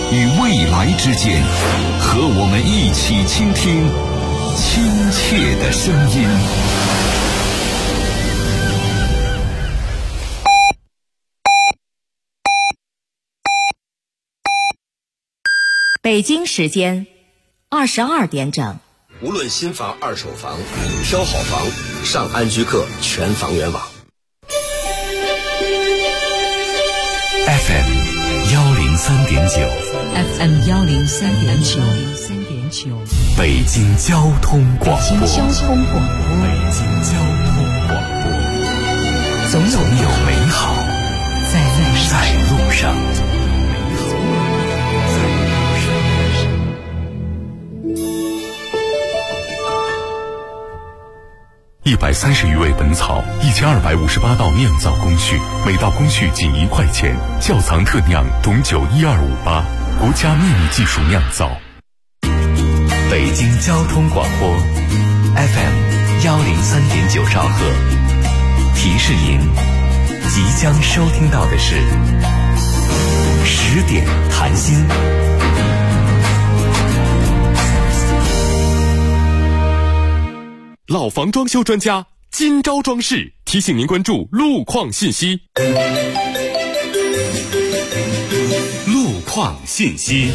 与未来之间，和我们一起倾听亲切的声音。 北京时间22点整。 无论新房、二手房，挑好房上安居客全房源网。 FM 103.9 FM 103.9， 北京交通广播。 北京交通广播，总有美好在路上。 130余味本草，1258道酿造工序，每道工序仅1块钱。窖藏特酿董酒12588，国家秘密技术酿造。 北京交通广播 FM 103.9兆赫，提示您即将收听到的是10点谈心。 老房装修专家今朝装饰提醒您关注路况信息。路况信息，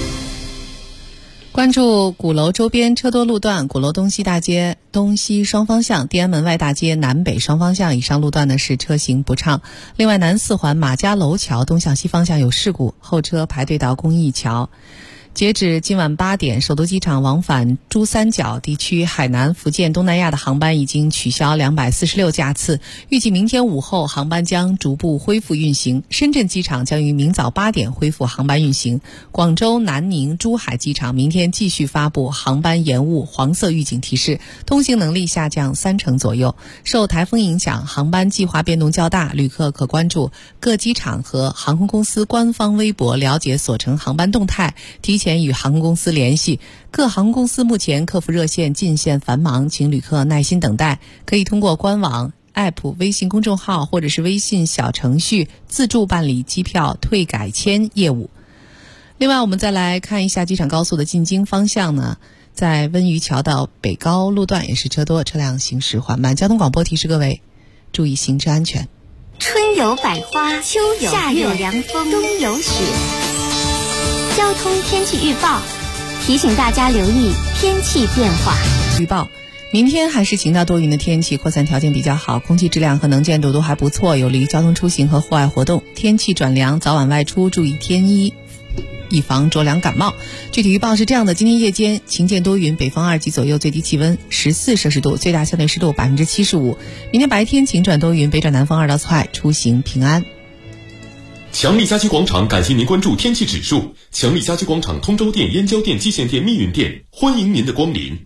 关注鼓楼周边车多路段，鼓楼东西大街东西双方向、天安门外大街南北双方向以上路段呢是车行不畅。另外，南四环马家楼桥东向西方向有事故，后车排队到公益桥。截止今晚8点，首都机场往返珠三角地区、海南、福建、东南亚的航班已经取消246架次，预计明天午后航班将逐步恢复运行。深圳机场将于明早8点恢复航班运行。广州、南宁、珠海机场明天继续发布航班延误黄色预警提示，通行能力下降30%左右。受台风影响，航班计划变动较大，旅客可关注各机场和航空公司官方微博了解所乘航班动态，提前与航空公司联系。各航空公司目前客服热线进线繁忙，请旅客耐心等待，可以通过官网、App、微信公众号或者是微信小程序自助办理机票退改签业务。另外，我们再来看一下机场高速的进京方向呢，在温榆桥到北高路段也是车多，车辆行驶缓慢。交通广播提示各位注意行车安全。 春有百花，秋有夏有凉风，冬有雪。交通天气预报提醒大家留意天气变化。 预报：明天还是晴到多云的天气，扩散条件比较好，空气质量和能见度都还不错，有利于交通出行和户外活动。天气转凉，早晚外出注意添衣，以防着凉感冒。具体预报是这样的：今天夜间晴间多云，北风2级左右，最低气温14摄氏度，最大相对湿度75%。明天白天晴转多云，北转南风2到4块，出行平安。 强力家居广场感谢您关注天气指数。强力家居广场通州店、燕郊店、蓟县店、密云店，欢迎您的光临。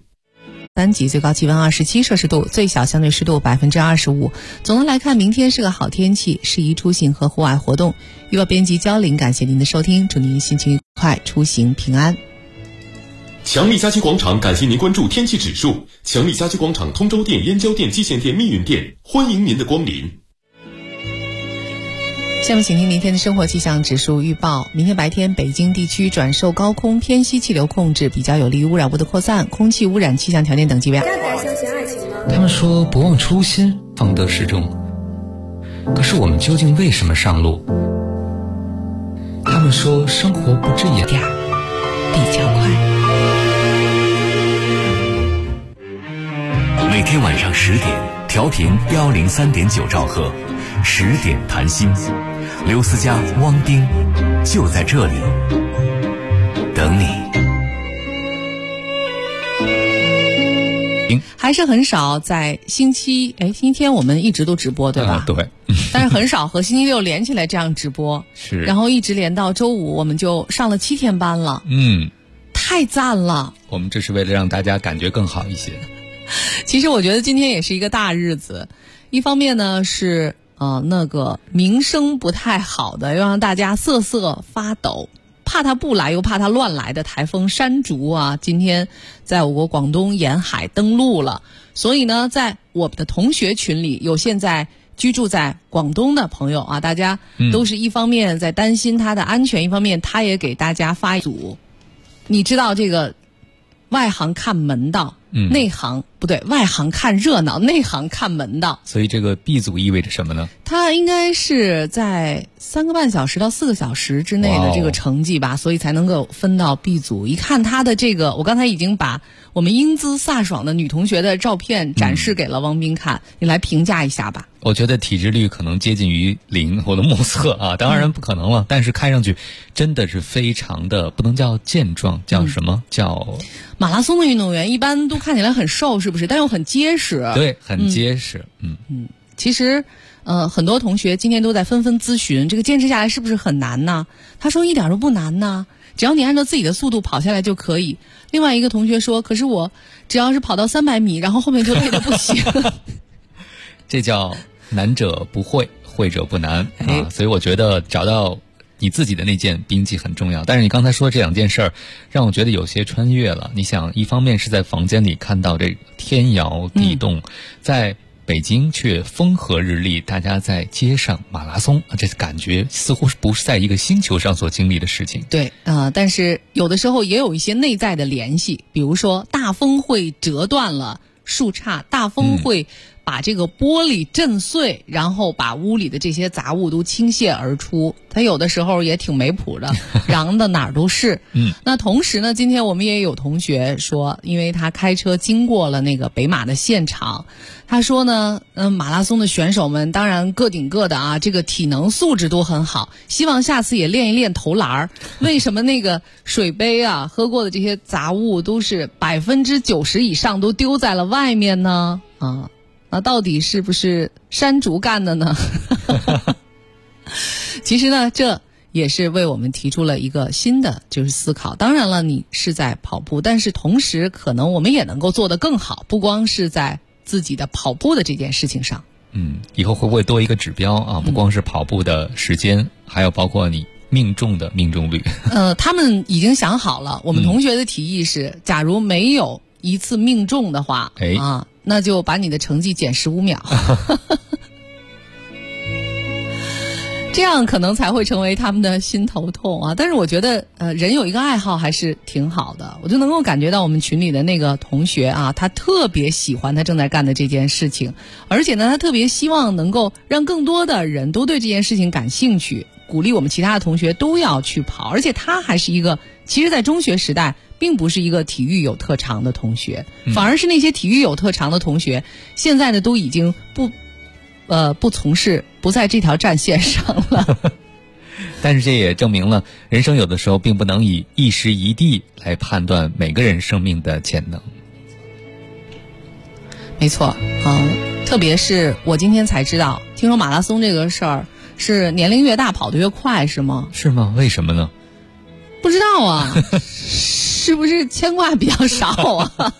3级，最高气温27摄氏度，最小相对湿度25%。总的来看，明天是个好天气，适宜出行和户外活动。预报编辑焦玲，感谢您的收听，祝您心情愉快，出行平安。 强力家居广场感谢您关注天气指数。强力家居广场通州店、燕郊店、蓟县店、密云店，欢迎您的光临。 下面请听明天的生活气象指数预报。明天白天，北京地区转受高空偏西气流控制，比较有利于污染物的扩散，空气污染气象条件等级为2。 他们说不忘初心，方得始终。可是我们究竟为什么上路？他们说生活不止一点， 比较快。 每天晚上10点，调频103.9兆赫，10点谈心。刘思佳、汪丁就在这里等你。 还是很少在星期天我们一直都直播对吧？ 对。 但是很少和星期六连起来这样直播， 是。 然后一直连到周五，我们就上了7天班了。太赞了！ 我们这是为了让大家感觉更好一些。 其实我觉得今天也是一个大日子，一方面呢是那个名声不太好的，又让大家瑟瑟发抖，怕它不来又怕它乱来的台风山竹啊，今天在我国广东沿海登陆了。所以呢，在我们的同学群里，有现在居住在广东的朋友啊，大家都是一方面在担心他的安全，一方面他也给大家发一组。你知道这个外行看门道，内行不对，外行看热闹，内行看门道。 所以这个 B 组意味着什么呢？ 它应该是在3个半小时到4个小时之内的这个成绩吧，所以才能够分到 B 组。一看他的这个，我刚才已经把我们英姿飒爽的女同学的照片展示给了汪斌看，你来评价一下吧。 我觉得体脂率可能接近于0，我的目测啊，当然不可能了，但是看上去真的是非常的，不能叫健壮，叫什么？叫马拉松的运动员一般都看起来很瘦，是不是？但又很结实。 对，很结实。 其实很多同学今天都在纷纷咨询，这个坚持下来是不是很难呢？他说一点都不难呢，只要你按照自己的速度跑下来就可以。另外一个同学说，可是我只要是跑到300米，然后后面就累得不行。 这叫难者不会，会者不难啊！所以我觉得找到你自己的那件兵器很重要。但是你刚才说这2件事儿，让我觉得有些穿越了。你想，一方面是在房间里看到这个天摇地动，在北京却风和日丽，大家在街上马拉松，这感觉似乎不是在一个星球上所经历的事情。 对但是有的时候也有一些内在的联系，比如说大风会折断了树杈，大风会把这个玻璃震碎，然后把屋里的这些杂物都倾泻而出。它有的时候也挺没谱的，瓤的哪儿都是。那同时呢，今天我们也有同学说，因为他开车经过了那个北马的现场，他说呢，马拉松的选手们当然各顶各的啊，这个体能素质都很好，希望下次也练一练投篮。为什么那个水杯啊，喝过的这些杂物都是90%以上都丢在了外面呢？那到底是不是山竹干的呢？其实呢，这也是为我们提出了一个新的就是思考。当然了，你是在跑步，但是同时可能我们也能够做得更好，不光是在自己的跑步的这件事情上。 以后会不会多一个指标啊？不光是跑步的时间，还有包括你命中的命中率。 他们已经想好了，我们同学的提议是，假如没有一次命中的话，那就把你的成绩减15秒。这样可能才会成为他们的心头痛啊！但是我觉得，人有一个爱好还是挺好的。我就能够感觉到我们群里的那个同学啊，他特别喜欢他正在干的这件事情，而且呢，他特别希望能够让更多的人都对这件事情感兴趣，鼓励我们其他的同学都要去跑。而且他还是一个，其实在中学时代并不是一个体育有特长的同学，反而是那些体育有特长的同学，现在呢都已经不从事，不在这条战线上了。 但是这也证明了，人生有的时候并不能以一时一地来判断每个人生命的潜能。 没错，特别是我今天才知道，听说马拉松这个事儿是年龄越大跑得越快，是吗？ 是吗？为什么呢？ 不知道啊，是不是牵挂比较少啊？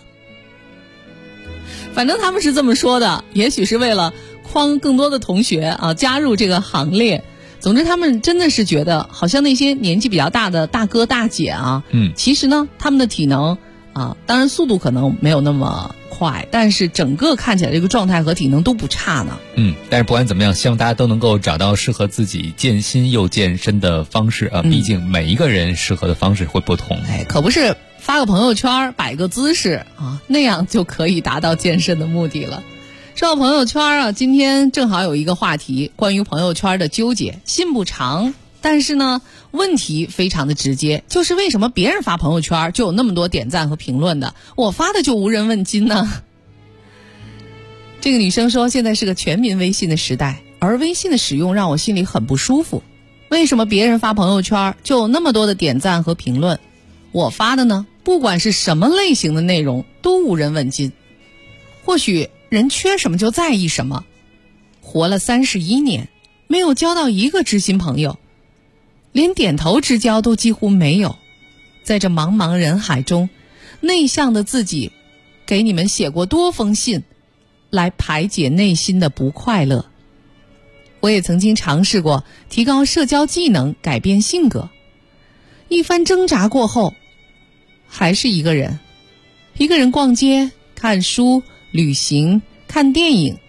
反正他们是这么说的，也许是为了诓更多的同学啊加入这个行列。总之他们真的是觉得好像那些年纪比较大的大哥大姐啊，其实呢他们的体能啊，当然速度可能没有那么快，但是整个看起来这个状态和体能都不差呢。 但是不管怎么样，希望大家都能够找到适合自己健心又健身的方式啊，毕竟每一个人适合的方式会不同。 可不是发个朋友圈摆个姿势啊，那样就可以达到健身的目的了。说到朋友圈啊，今天正好有一个话题，关于朋友圈的纠结，信不长，但是呢问题非常的直接，就是为什么别人发朋友圈就有那么多点赞和评论的，我发的就无人问津呢？这个女生说，现在是个全民微信的时代，而微信的使用让我心里很不舒服。为什么别人发朋友圈就有那么多的点赞和评论，我发的呢，不管是什么类型的内容都无人问津。或许人缺什么就在意什么，活了31年，没有交到一个知心朋友，连点头之交都几乎没有。在这茫茫人海中，内向的自己给你们写过多封信，来排解内心的不快乐。我也曾经尝试过提高社交技能，改变性格，一番挣扎过后，还是一个人逛街、看书、旅行、看电影，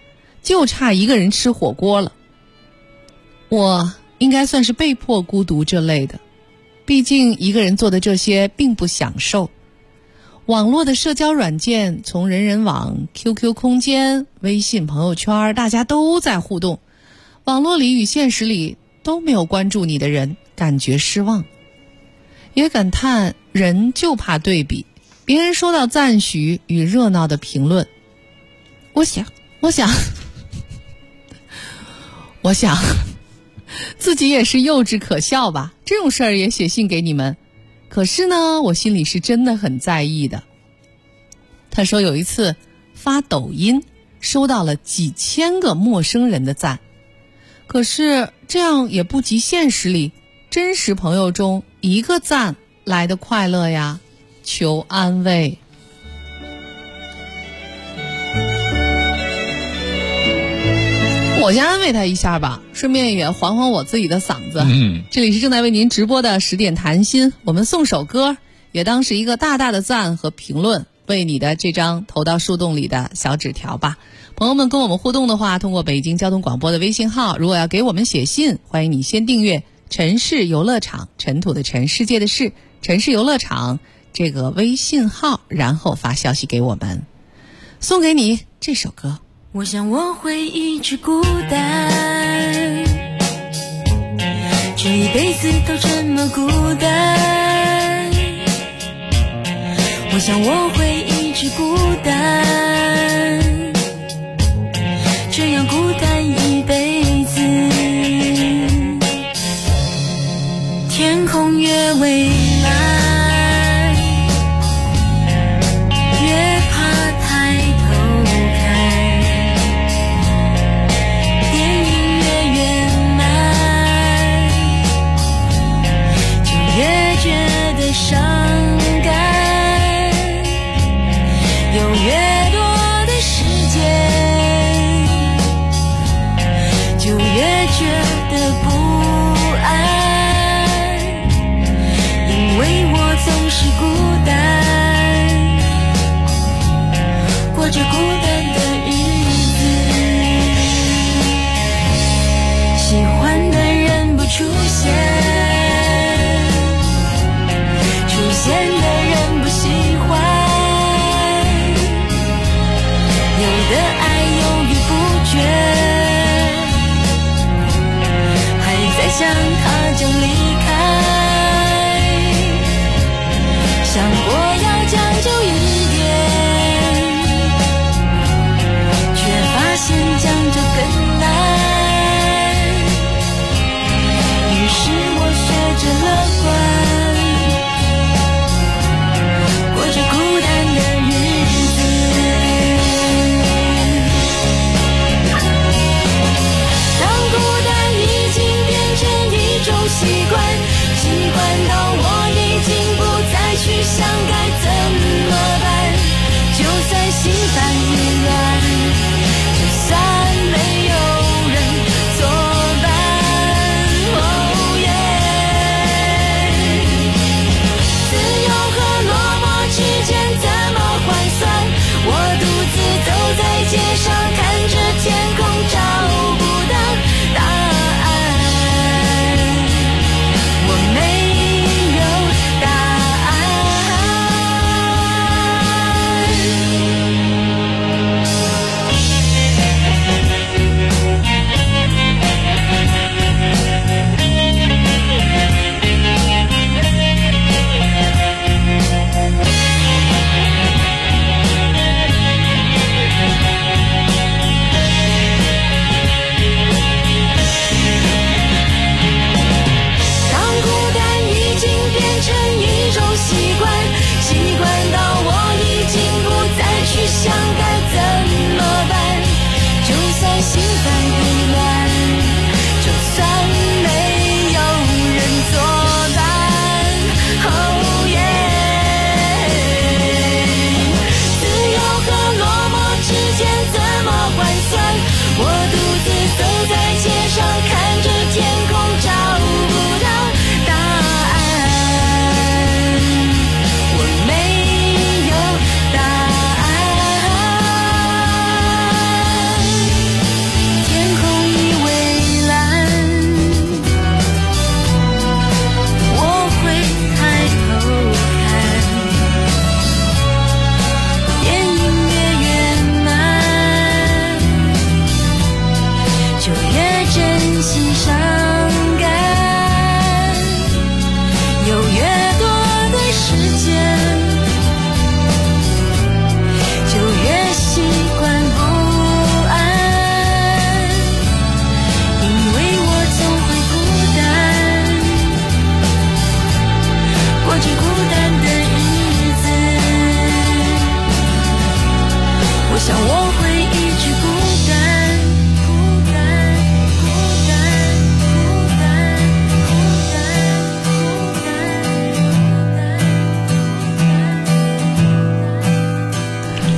就差一个人吃火锅了。我应该算是被迫孤独这类的，毕竟一个人做的这些并不享受。网络的社交软件，从人人网、QQ 空间、微信朋友圈，大家都在互动，网络里与现实里都没有关注你的人，感觉失望。也感叹人就怕对比，别人收到赞许与热闹的评论，我想自己也是幼稚可笑吧，这种事儿也写信给你们。可是呢，我心里是真的很在意的。他说有一次发抖音收到了几千个陌生人的赞，可是这样也不及现实里真实朋友中一个赞来的快乐呀，求安慰。我先安慰他一下吧，顺便也缓缓我自己的嗓子。这里是正在为您直播的10点谈心，我们送首歌，也当是一个大大的赞和评论，为你的这张投到树洞里的小纸条吧。朋友们跟我们互动的话，通过北京交通广播的微信号，如果要给我们写信，欢迎你先订阅城市游乐场，尘土的尘，世界的世，城市游乐场这个微信号，然后发消息给我们。送给你这首歌。 我想我会一直孤单，这一辈子都这么孤单。我想我会一直孤单，这样孤单一辈子。天空越蔚蓝，越怕抬头看。伤感有越多的时间，就越觉得不安，因为我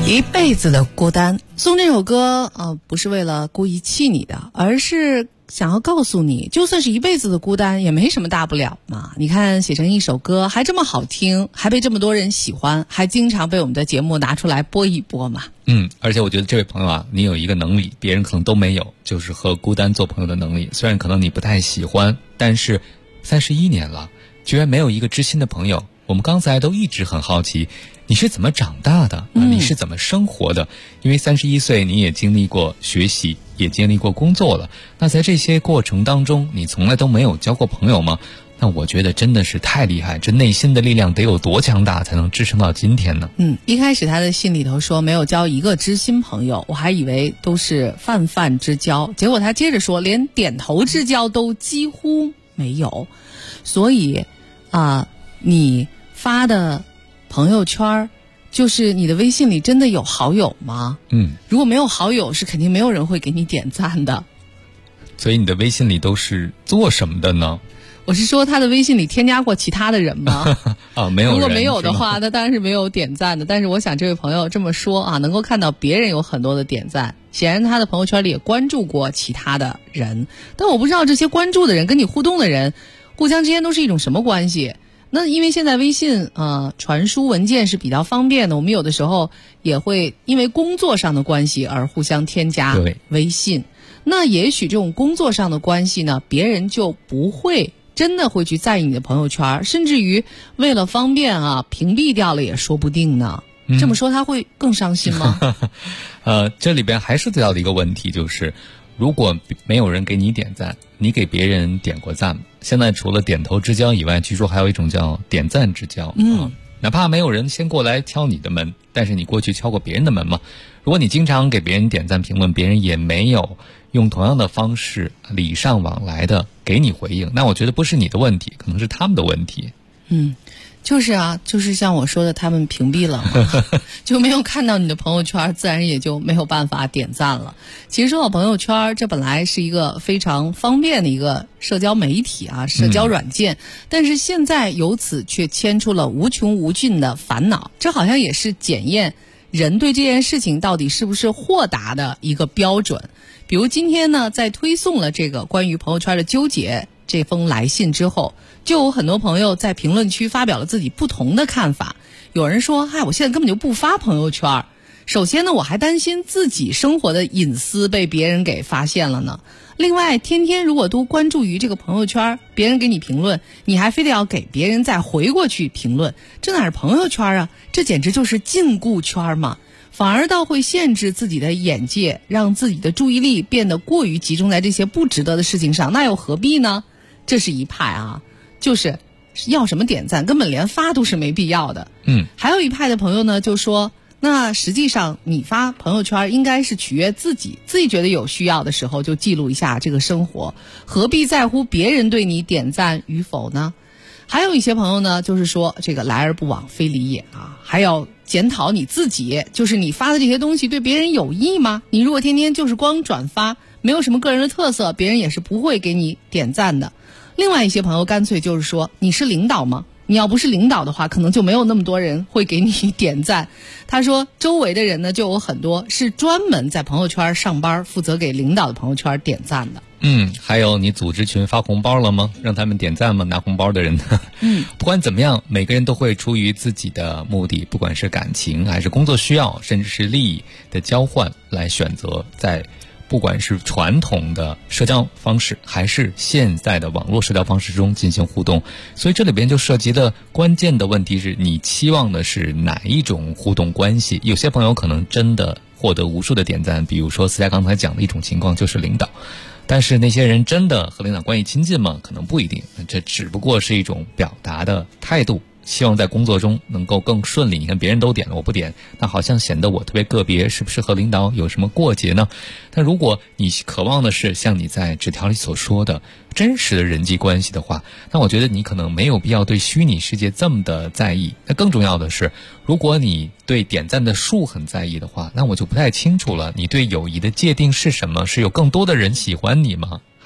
一辈子的孤单。送这首歌不是为了故意气你的，而是想要告诉你，就算是一辈子的孤单也没什么大不了嘛。你看写成一首歌还这么好听，还被这么多人喜欢，还经常被我们的节目拿出来播一播嘛。 而且我觉得这位朋友啊，你有一个能力别人可能都没有，就是和孤单做朋友的能力。虽然可能你不太喜欢，但是31年了居然没有一个知心的朋友。我们刚才都一直很好奇你是怎么长大的，你是怎么生活的，因为31岁你也经历过学习，也经历过工作了，那在这些过程当中你从来都没有交过朋友吗？那我觉得真的是太厉害，这内心的力量得有多强大才能支撑到今天呢？ 一开始他的信里头说没有交一个知心朋友，我还以为都是泛泛之交，结果他接着说连点头之交都几乎没有。所以你发的朋友圈就是你的微信里真的有好友吗？如果没有好友，是肯定没有人会给你点赞的。 所以你的微信里都是做什么的呢？ 我是说他的微信里添加过其他的人吗？ 没有人。 如果没有的话，那当然是没有点赞的。但是我想这位朋友这么说能够看到别人有很多的点赞，显然他的朋友圈里也关注过其他的人。但我不知道这些关注的人跟你互动的人互相之间都是一种什么关系。那因为现在微信传输文件是比较方便的，我们有的时候也会因为工作上的关系而互相添加微信。那也许这种工作上的关系呢，别人就不会真的会去在意你的朋友圈，甚至于为了方便屏蔽掉了也说不定呢。这么说他会更伤心吗？ 这里边还是提到的一个问题，就是如果没有人给你点赞，你给别人点过赞吗？现在除了点头之交以外，据说还有一种叫点赞之交。哪怕没有人先过来敲你的门，但是你过去敲过别人的门吗？如果你经常给别人点赞评论，别人也没有用同样的方式礼尚往来的给你回应，那我觉得不是你的问题，可能是他们的问题。 就是像我说的，他们屏蔽了嘛就没有看到你的朋友圈，自然也就没有办法点赞了。其实说到朋友圈，这本来是一个非常方便的一个社交媒体社交软件，但是现在由此却牵出了无穷无尽的烦恼，这好像也是检验人对这件事情到底是不是豁达的一个标准。比如今天呢，在推送了这个关于朋友圈的纠结这封来信之后，就有很多朋友在评论区发表了自己不同的看法。有人说我现在根本就不发朋友圈，首先呢，我还担心自己生活的隐私被别人给发现了呢。另外，天天如果都关注于这个朋友圈，别人给你评论，你还非得要给别人再回过去评论，这哪是朋友圈这简直就是禁锢圈嘛。反而倒会限制自己的眼界，让自己的注意力变得过于集中在这些不值得的事情上，那又何必呢？这是一派就是要什么点赞，根本连发都是没必要的。还有一派的朋友呢，就说那实际上你发朋友圈应该是取悦自己觉得有需要的时候就记录一下这个生活，何必在乎别人对你点赞与否呢？还有一些朋友呢，就是说这个来而不往非礼也还要检讨你自己，就是你发的这些东西对别人有益吗？你如果天天就是光转发，没有什么个人的特色，别人也是不会给你点赞的。另外一些朋友干脆就是说，你是领导吗？你要不是领导的话，可能就没有那么多人会给你点赞。他说周围的人呢，就有很多是专门在朋友圈上班，负责给领导的朋友圈点赞的。 还有你组织群发红包了吗？让他们点赞吗？拿红包的人不管怎么样，每个人都会出于自己的目的，不管是感情还是工作需要，甚至是利益的交换，来选择在不管是传统的社交方式还是现在的网络社交方式中进行互动。所以这里边就涉及的关键的问题是，你期望的是哪一种互动关系。有些朋友可能真的获得无数的点赞，比如说思佳刚才讲的一种情况就是领导，但是那些人真的和领导关系亲近吗？可能不一定，这只不过是一种表达的态度，希望在工作中能够更顺利。你看别人都点了，我不点，那好像显得我特别个别，是不是和领导有什么过节呢？但如果你渴望的是像你在纸条里所说的真实的人际关系的话，那我觉得你可能没有必要对虚拟世界这么的在意。那更重要的是，如果你对点赞的数很在意的话，那我就不太清楚了，你对友谊的界定是什么？是有更多的人喜欢你吗？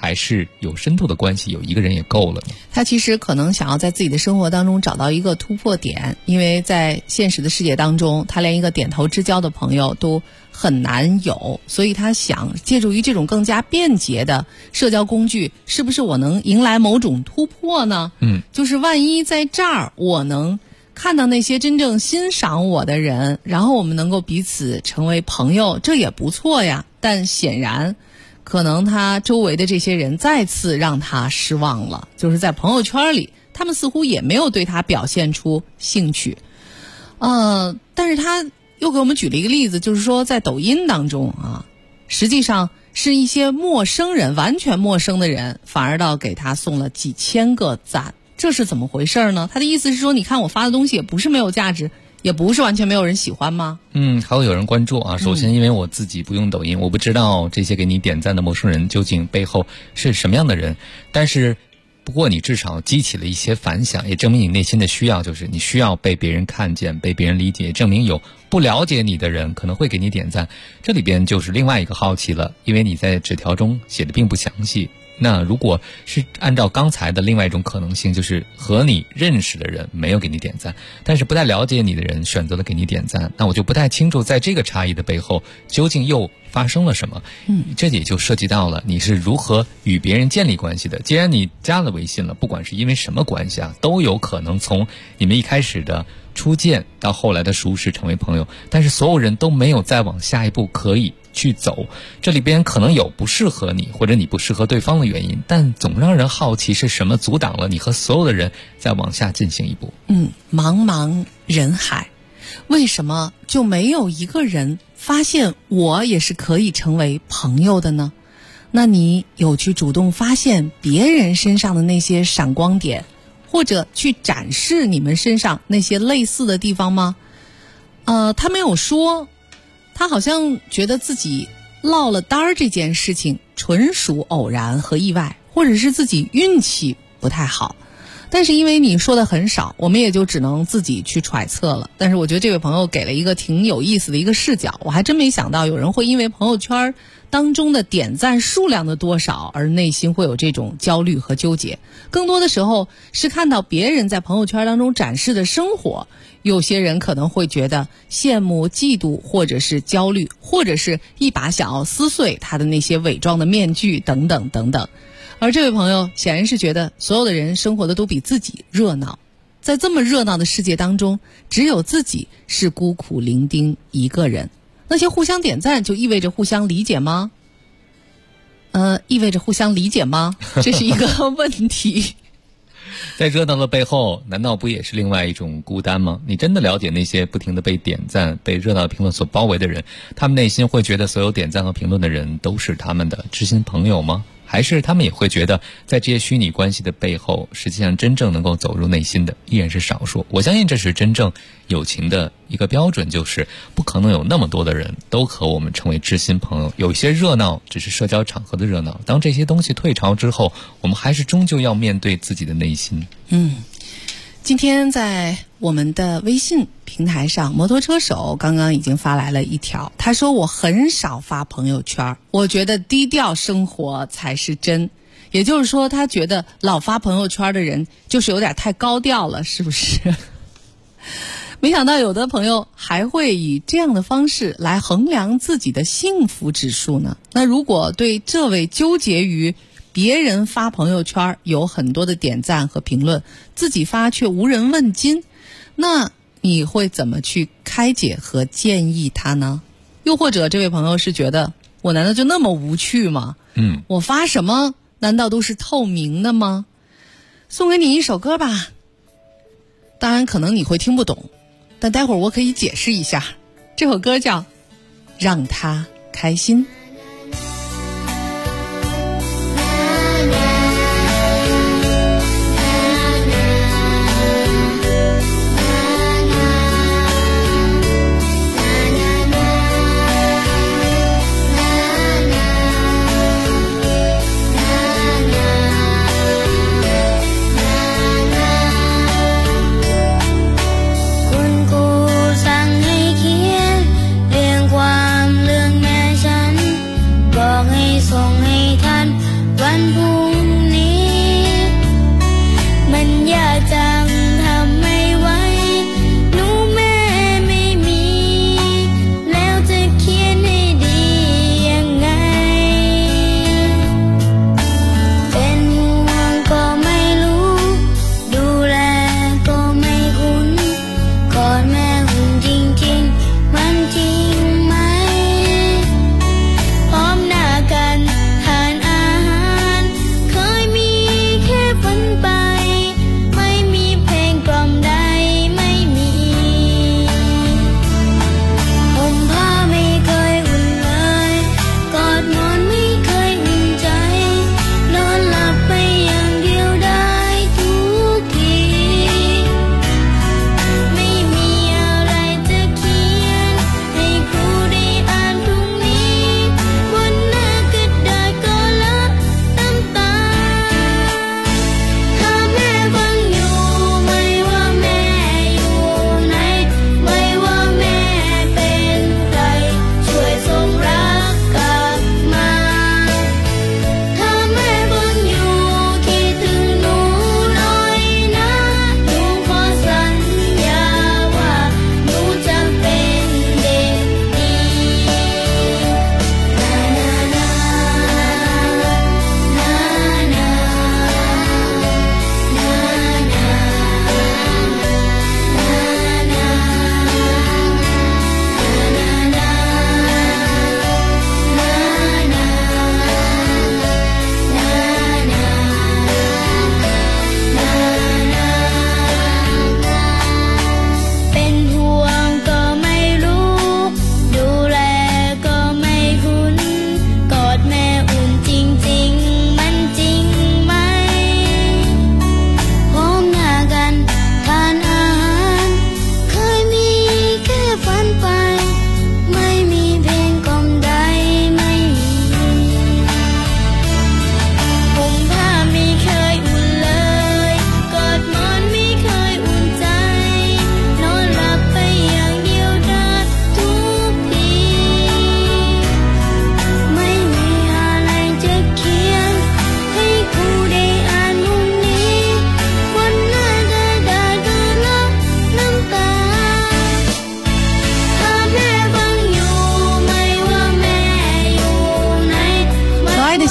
还是有深度的关系，有一个人也够了呢？ 他其实可能想要在自己的生活当中找到一个突破点，因为在现实的世界当中，他连一个点头之交的朋友都很难有，所以他想借助于这种更加便捷的社交工具，是不是我能迎来某种突破呢？就是万一在这儿我能看到那些真正欣赏我的人，然后我们能够彼此成为朋友，这也不错呀。但显然可能他周围的这些人再次让他失望了，就是在朋友圈里他们似乎也没有对他表现出兴趣。但是他又给我们举了一个例子，就是说在抖音当中啊，实际上是一些陌生人，完全陌生的人反而倒给他送了几千个赞，这是怎么回事呢？他的意思是说，你看我发的东西也不是没有价值，也不是完全没有人喜欢吗？ 还会有人关注啊。首先因为我自己不用抖音，我不知道这些给你点赞的陌生人究竟背后是什么样的人，但是不过你至少激起了一些反响，也证明你内心的需要，就是你需要被别人看见，被别人理解，证明有不了解你的人可能会给你点赞。这里边就是另外一个好奇了，因为你在纸条中写的并不详细。那如果是按照刚才的另外一种可能性，就是和你认识的人没有给你点赞，但是不太了解你的人选择了给你点赞，那我就不太清楚在这个差异的背后究竟又发生了什么。这也就涉及到了你是如何与别人建立关系的。既然你加了微信了，不管是因为什么关系啊，都有可能从你们一开始的初见到后来的熟识成为朋友，但是所有人都没有再往下一步可以去走，这里边可能有不适合你或者你不适合对方的原因，但总让人好奇是什么阻挡了你和所有的人再往下进行一步。 茫茫人海，为什么就没有一个人发现我也是可以成为朋友的呢？那你有去主动发现别人身上的那些闪光点，或者去展示你们身上那些类似的地方吗？他没有说，他好像觉得自己落了单儿这件事情纯属偶然和意外，或者是自己运气不太好。但是因为你说的很少，我们也就只能自己去揣测了。但是我觉得这位朋友给了一个挺有意思的一个视角，我还真没想到有人会因为朋友圈当中的点赞数量的多少而内心会有这种焦虑和纠结。更多的时候是看到别人在朋友圈当中展示的生活，有些人可能会觉得羡慕、嫉妒，或者是焦虑，或者是一把想要撕碎他的那些伪装的面具等等等等。而这位朋友显然是觉得所有的人生活的都比自己热闹，在这么热闹的世界当中，只有自己是孤苦伶仃一个人。那些互相点赞就意味着互相理解吗？意味着互相理解吗？这是一个问题。 在热闹的背后，难道不也是另外一种孤单吗？你真的了解那些不停地被点赞、被热闹的评论所包围的人，他们内心会觉得所有点赞和评论的人都是他们的知心朋友吗？还是他们也会觉得在这些虚拟关系的背后，实际上真正能够走入内心的依然是少数。我相信这是真正友情的一个标准，就是不可能有那么多的人都和我们成为知心朋友。有一些热闹只是社交场合的热闹，当这些东西退潮之后，我们还是终究要面对自己的内心。 今天在我们的微信平台上，摩托车手刚刚已经发来了一条，他说我很少发朋友圈，我觉得低调生活才是真。也就是说，他觉得老发朋友圈的人就是有点太高调了，是不是？没想到有的朋友还会以这样的方式来衡量自己的幸福指数呢。那如果对这位纠结于别人发朋友圈有很多的点赞和评论，自己发却无人问津，那你会怎么去开解和建议他呢？又或者这位朋友是觉得我难道就那么无趣吗？我发什么难道都是透明的吗？送给你一首歌吧，当然可能你会听不懂，但待会儿我可以解释一下。这首歌叫《让他开心》。 คุณครูสั่งให้เขียนเรียงความเรื่องแม่ฉัน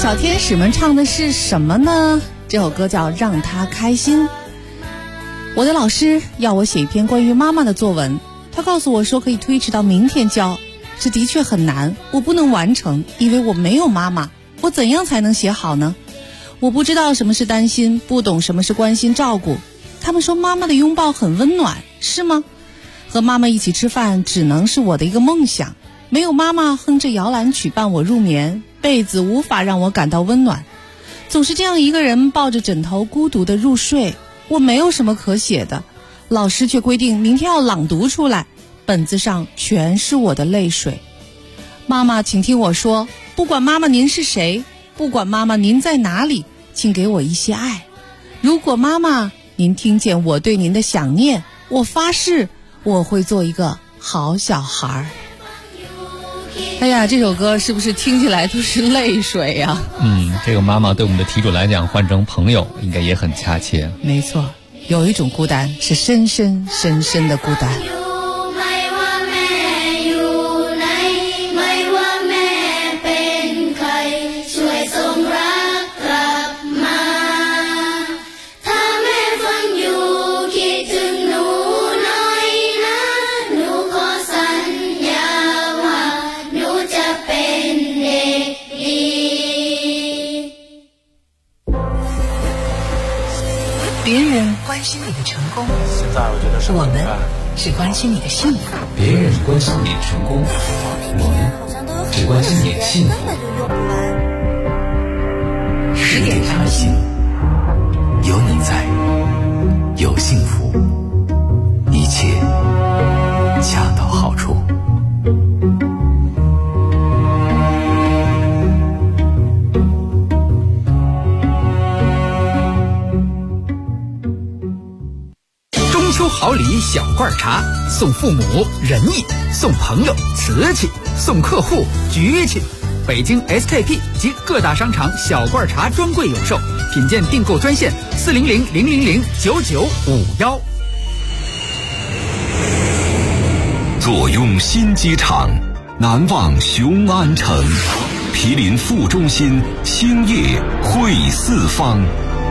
小天使们唱的是什么呢？这首歌叫《让他开心》。我的老师要我写一篇关于妈妈的作文，他告诉我说可以推迟到明天交，这的确很难，我不能完成，因为我没有妈妈，我怎样才能写好呢？我不知道什么是担心，不懂什么是关心照顾。他们说妈妈的拥抱很温暖，是吗？和妈妈一起吃饭只能是我的一个梦想，没有妈妈哼着摇篮曲伴我入眠，被子无法让我感到温暖，总是这样一个人抱着枕头孤独的入睡。我没有什么可写的，老师却规定明天要朗读出来，本子上全是我的泪水。妈妈，请听我说，不管妈妈您是谁，不管妈妈您在哪里，请给我一些爱。如果妈妈您听见我对您的想念，我发誓我会做一个好小孩。哎呀，这首歌是不是听起来都是泪水呀？ 这个妈妈对我们的题主来讲，换成朋友应该也很恰切。 没错，有一种孤单是深深深深的孤单。 别人关心你的成功，我们只关心你的幸福。 别人关心你的成功，我们只关心你的幸福。10点谈心，有你在，有幸福，一切恰到好处。 好礼小罐茶，送父母仁义，送朋友瓷器，送客户局气。北京 SKP 及各大商场小罐茶专柜有售，品鉴订购专线400-000-9951。 坐拥新机场，难忘雄安城，毗邻副中心，兴业汇四方。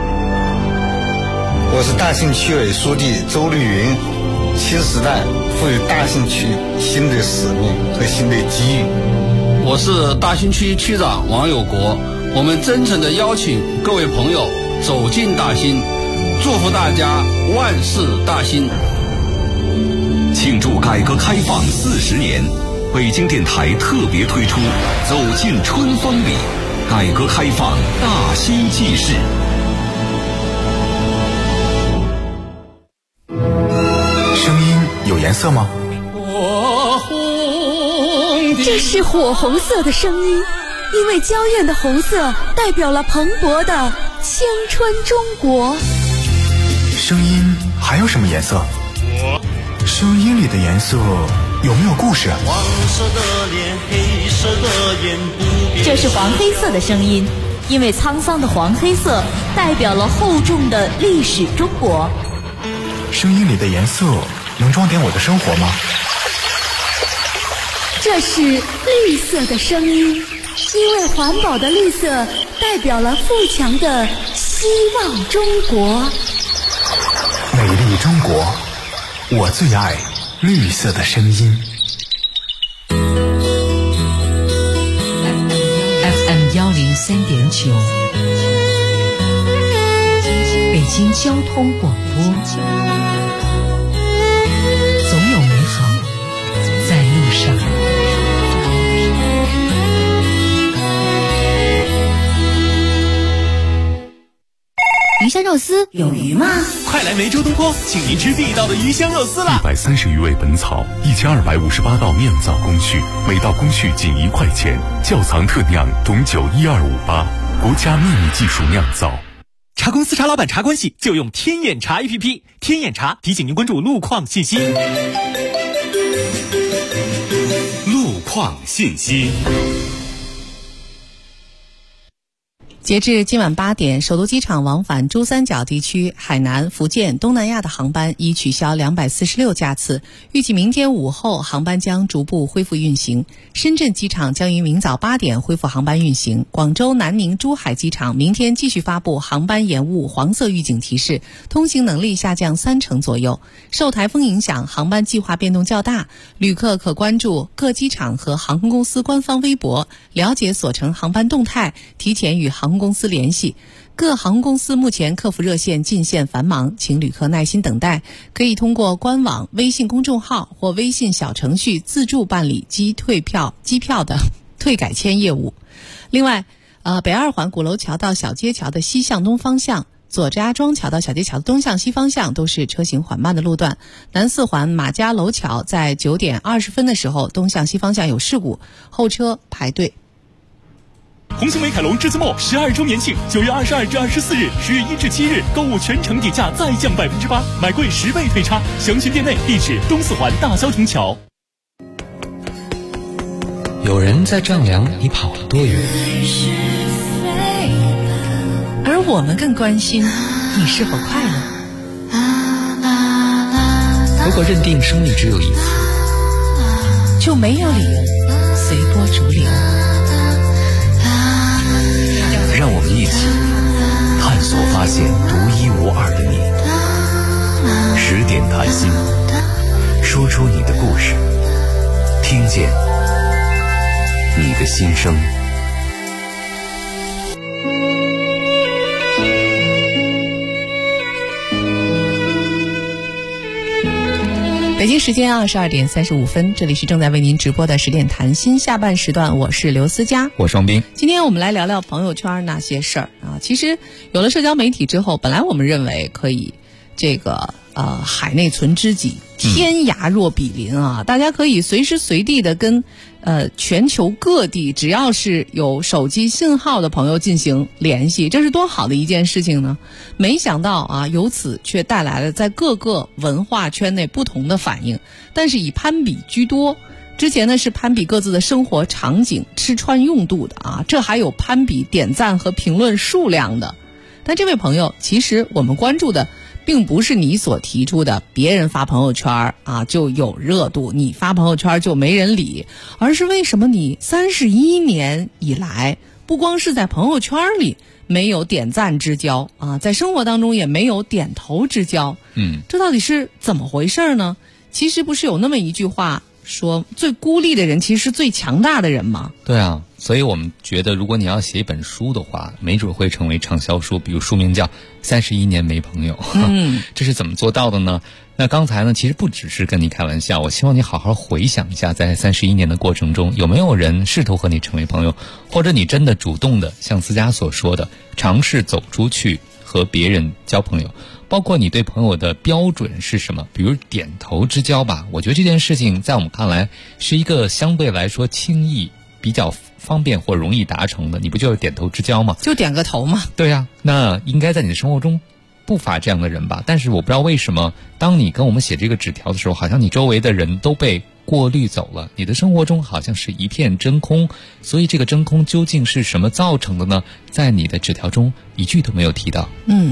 我是大兴区委书记周绿云，新时代赋予大兴区新的使命和新的机遇。 我是大兴区区长王有国，我们真诚地邀请各位朋友走进大兴，祝福大家万事大兴。 庆祝改革开放40年，北京电台特别推出走进春风里，改革开放大兴纪事。 声音有颜色吗？ 这是火红色的声音，因为娇艳的红色代表了蓬勃的青春中国。 声音还有什么颜色？声音里的颜色有没有故事？ 黄色的脸，黑色的眼，不变。 这是黄黑色的声音，因为沧桑的黄黑色代表了厚重的历史中国。 声音里的颜色能装点我的生活吗？ 这是绿色的声音，因为环保的绿色代表了富强的希望中国。 美丽中国，我最爱绿色的声音。 FM 103.9，北京交通广播，总有美好在路上。 鱼香肉丝有鱼吗？ 快来梅州东坡，请您吃地道的鱼香肉丝啦 ！130余味本草，1258道酿造工序，每道工序仅1块钱，窖藏特酿，董酒12588，国家秘密技术酿造。 茶公司茶老板茶关系就用天眼茶 APP， 天眼茶提醒您关注路况信息。路况信息。 截至今晚8点，首都机场往返珠三角地区、海南、福建、东南亚的航班已取消246架次，预计明天午后航班将逐步恢复运行。深圳机场将于明早8点恢复航班运行。广州、南宁、珠海机场明天继续发布航班延误黄色预警提示，通行能力下降30%左右。受台风影响，航班计划变动较大，旅客可关注各机场和航空公司官方微博，了解所乘航班动态，提前与航空公司联系。各航空公司目前客服热线进线繁忙，请旅客耐心等待，可以通过官网、微信公众号或微信小程序自助办理机票的退改签业务。另外，北二环鼓楼桥到小街桥的西向东方向，左家庄桥到小街桥的东向西方向都是车行缓慢的路段。南四环马家楼桥在9点20分的时候，东向西方向有事故，后车排队。 红星美凯龙至尊末12周年庆，9月22至24日，10月1至7日，购物全程底价再降8%，买贵10倍退差。详询店内，地址东四环大消停桥。 有人在丈量你跑了多远， 而我们更关心你是否快乐。 如果认定生命只有一次， 就没有理由随波逐流。 让我们一起探索发现独一无二的你。10点谈心，说出你的故事，听见你的心声。 北京时间22点35分，这里是正在为您直播的10点谈心下半时段，我是刘思佳， 我双冰。 今天我们来聊聊朋友圈那些事儿啊。其实有了社交媒体之后，本来我们认为可以海内存知己，天涯若比邻啊，大家可以随时随地的跟全球各地只要是有手机信号的朋友进行联系，这是多好的一件事情呢。没想到啊，由此却带来了在各个文化圈内不同的反应，但是以攀比居多。之前呢是攀比各自的生活场景、吃穿用度的啊，这还有攀比点赞和评论数量的。但这位朋友，其实我们关注的并不是你所提出的别人发朋友圈啊就有热度，你发朋友圈就没人理，而是为什么你31年以来不光是在朋友圈里没有点赞之交啊，在生活当中也没有点头之交。这到底是怎么回事呢？其实不是有那么一句话说，最孤立的人其实是最强大的人吗？ 对啊，所以我们觉得如果你要写一本书的话，没准会成为畅销书，比如书名叫31年没朋友。这是怎么做到的呢？那刚才呢，其实不只是跟你开玩笑，我希望你好好回想一下，在31年的过程中，有没有人试图和你成为朋友，或者你真的主动的像思佳所说的尝试走出去和别人交朋友，包括你对朋友的标准是什么，比如点头之交吧。我觉得这件事情在我们看来是一个相对来说轻易、比较方便或容易达成的，你不就是点头之交吗？ 就点个头嘛。 对呀，那应该在你的生活中不乏这样的人吧。但是我不知道为什么，当你跟我们写这个纸条的时候，好像你周围的人都被过滤走了，你的生活中好像是一片真空。所以这个真空究竟是什么造成的呢？在你的纸条中一句都没有提到。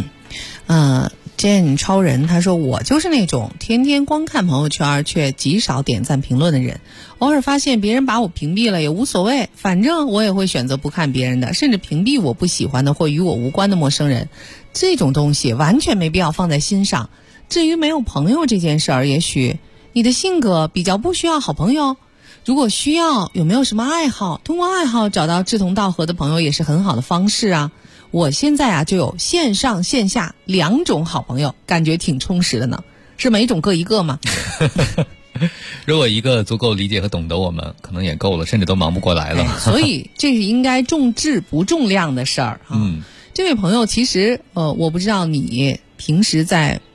Jane 超人他说，我就是那种天天光看朋友圈却极少点赞评论的人，偶尔发现别人把我屏蔽了也无所谓，反正我也会选择不看别人的，甚至屏蔽我不喜欢的或与我无关的陌生人。这种东西完全没必要放在心上。至于没有朋友这件事儿，也许你的性格比较不需要好朋友，如果需要，有没有什么爱好，通过爱好找到志同道合的朋友也是很好的方式啊。我现在就有线上线下2种好朋友，感觉挺充实的呢。是每种各一个吗？ 如果一个足够理解和懂得我们，可能也够了，甚至都忙不过来了。 所以这是应该重质不重量的事儿啊。这位朋友，其实我不知道你平时在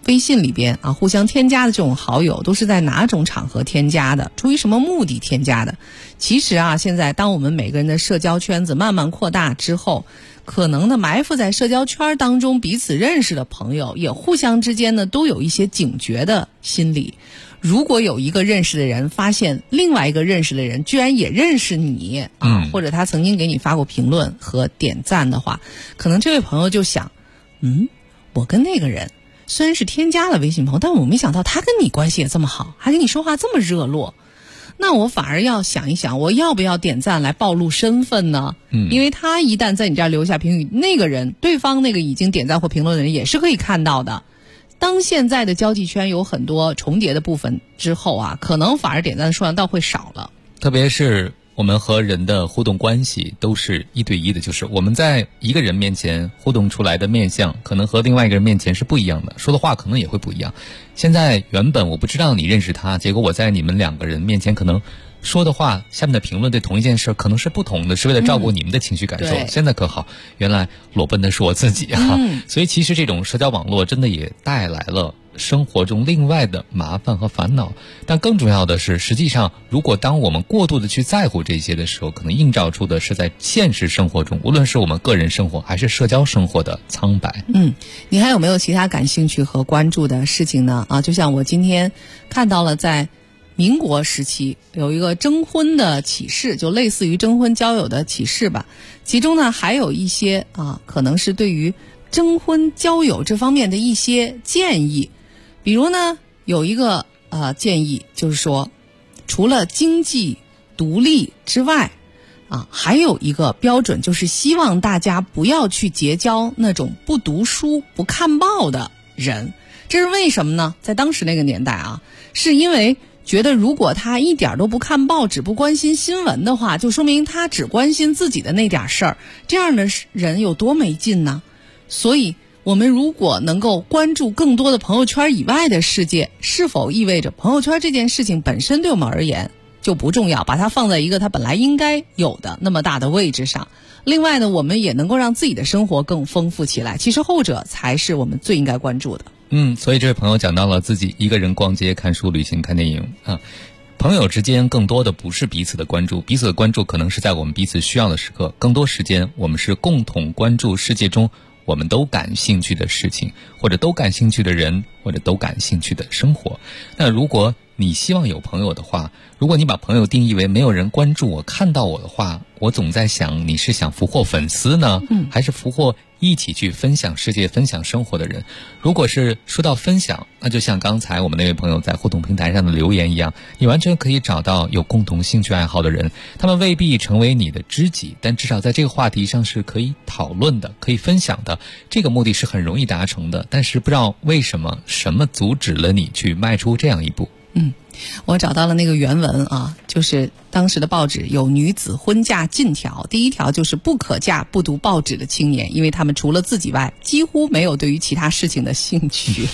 微信里边啊，互相添加的这种好友都是在哪种场合添加的，出于什么目的添加的。其实啊，现在当我们每个人的社交圈子慢慢扩大之后，可能呢埋伏在社交圈当中彼此认识的朋友也互相之间呢都有一些警觉的心理。如果有一个认识的人发现另外一个认识的人居然也认识你啊，或者他曾经给你发过评论和点赞的话，可能这位朋友就想，我跟那个人虽然是添加了微信朋友，但我没想到他跟你关系也这么好，还跟你说话这么热络。那我反而要想一想，我要不要点赞来暴露身份呢？因为他一旦在你这儿留下评语，那个人对方那个已经点赞或评论的人也是可以看到的。当现在的交际圈有很多重叠的部分之后啊，可能反而点赞的数量倒会少了。 特别是我们和人的互动关系都是1对1的，就是我们在一个人面前互动出来的面相可能和另外一个人面前是不一样的，说的话可能也会不一样。现在原本我不知道你认识他，结果我在你们2个人面前可能说的话，下面的评论对同一件事可能是不同的，是为了照顾你们的情绪感受。现在可好，原来裸奔的是我自己啊！所以其实这种社交网络真的也带来了生活中另外的麻烦和烦恼。但更重要的是，实际上如果当我们过度的去在乎这些的时候，可能映照出的是在现实生活中，无论是我们个人生活还是社交生活的苍白。 你还有没有其他感兴趣和关注的事情呢？就像我今天看到了在民国时期有一个征婚的启事，就类似于征婚交友的启事吧。其中呢还有一些可能是对于征婚交友这方面的一些建议。比如呢有一个建议，就是说除了经济独立之外还有一个标准，就是希望大家不要去结交那种不读书不看报的人。这是为什么呢？在当时那个年代是因为觉得如果他一点都不看报纸不关心新闻的话，就说明他只关心自己的那点事儿，这样的人有多没劲呢？所以我们如果能够关注更多的朋友圈以外的世界，是否意味着朋友圈这件事情本身对我们而言就不重要，把它放在一个它本来应该有的那么大的位置上。另外呢，我们也能够让自己的生活更丰富起来，其实后者才是我们最应该关注的。 所以这位朋友讲到了自己一个人逛街、看书、旅行、看电影朋友之间更多的不是彼此的关注，彼此的关注可能是在我们彼此需要的时刻，更多时间我们是共同关注世界中我们都感兴趣的事情，或者都感兴趣的人，或者都感兴趣的生活。那如果你希望有朋友的话，如果你把朋友定义为没有人关注我看到我的话，我总在想你是想俘获粉丝呢，还是俘获一起去分享世界分享生活的人。如果是说到分享，那就像刚才我们那位朋友在互动平台上的留言一样，你完全可以找到有共同兴趣爱好的人，他们未必成为你的知己，但至少在这个话题上是可以讨论的，可以分享的，这个目的是很容易达成的。但是不知道为什么阻止了你去迈出这样一步。 我找到了那个原文就是当时的报纸有女子婚嫁禁条，第一条就是不可嫁不读报纸的青年，因为他们除了自己外几乎没有对于其他事情的兴趣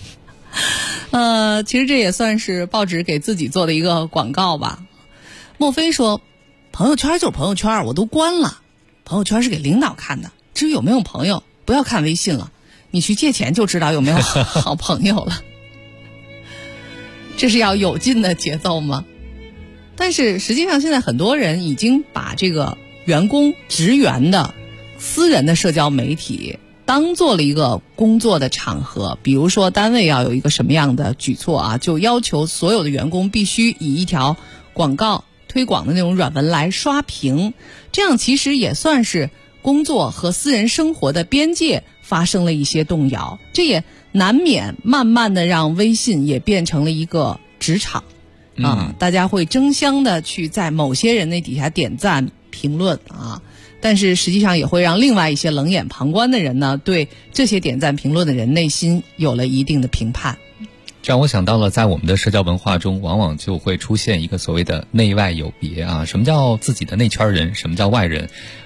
其实这也算是报纸给自己做的一个广告吧。莫非说朋友圈就是朋友圈，我都关了，朋友圈是给领导看的，至于有没有朋友不要看微信了，你去借钱就知道有没有好朋友了这是要有劲的节奏吗？但是实际上现在很多人已经把这个员工职员的私人的社交媒体当做了一个工作的场合。比如说单位要有一个什么样的举措就要求所有的员工必须以一条广告推广的那种软文来刷屏，这样其实也算是工作和私人生活的边界发生了一些动摇，这也难免慢慢的让微信也变成了一个职场大家会争相的去在某些人那底下点赞评论但是实际上也会让另外一些冷眼旁观的人呢，对这些点赞评论的人内心有了一定的评判。 这让我想到了在我们的社交文化中往往就会出现一个所谓的内外有别什么叫自己的内圈人，什么叫外人。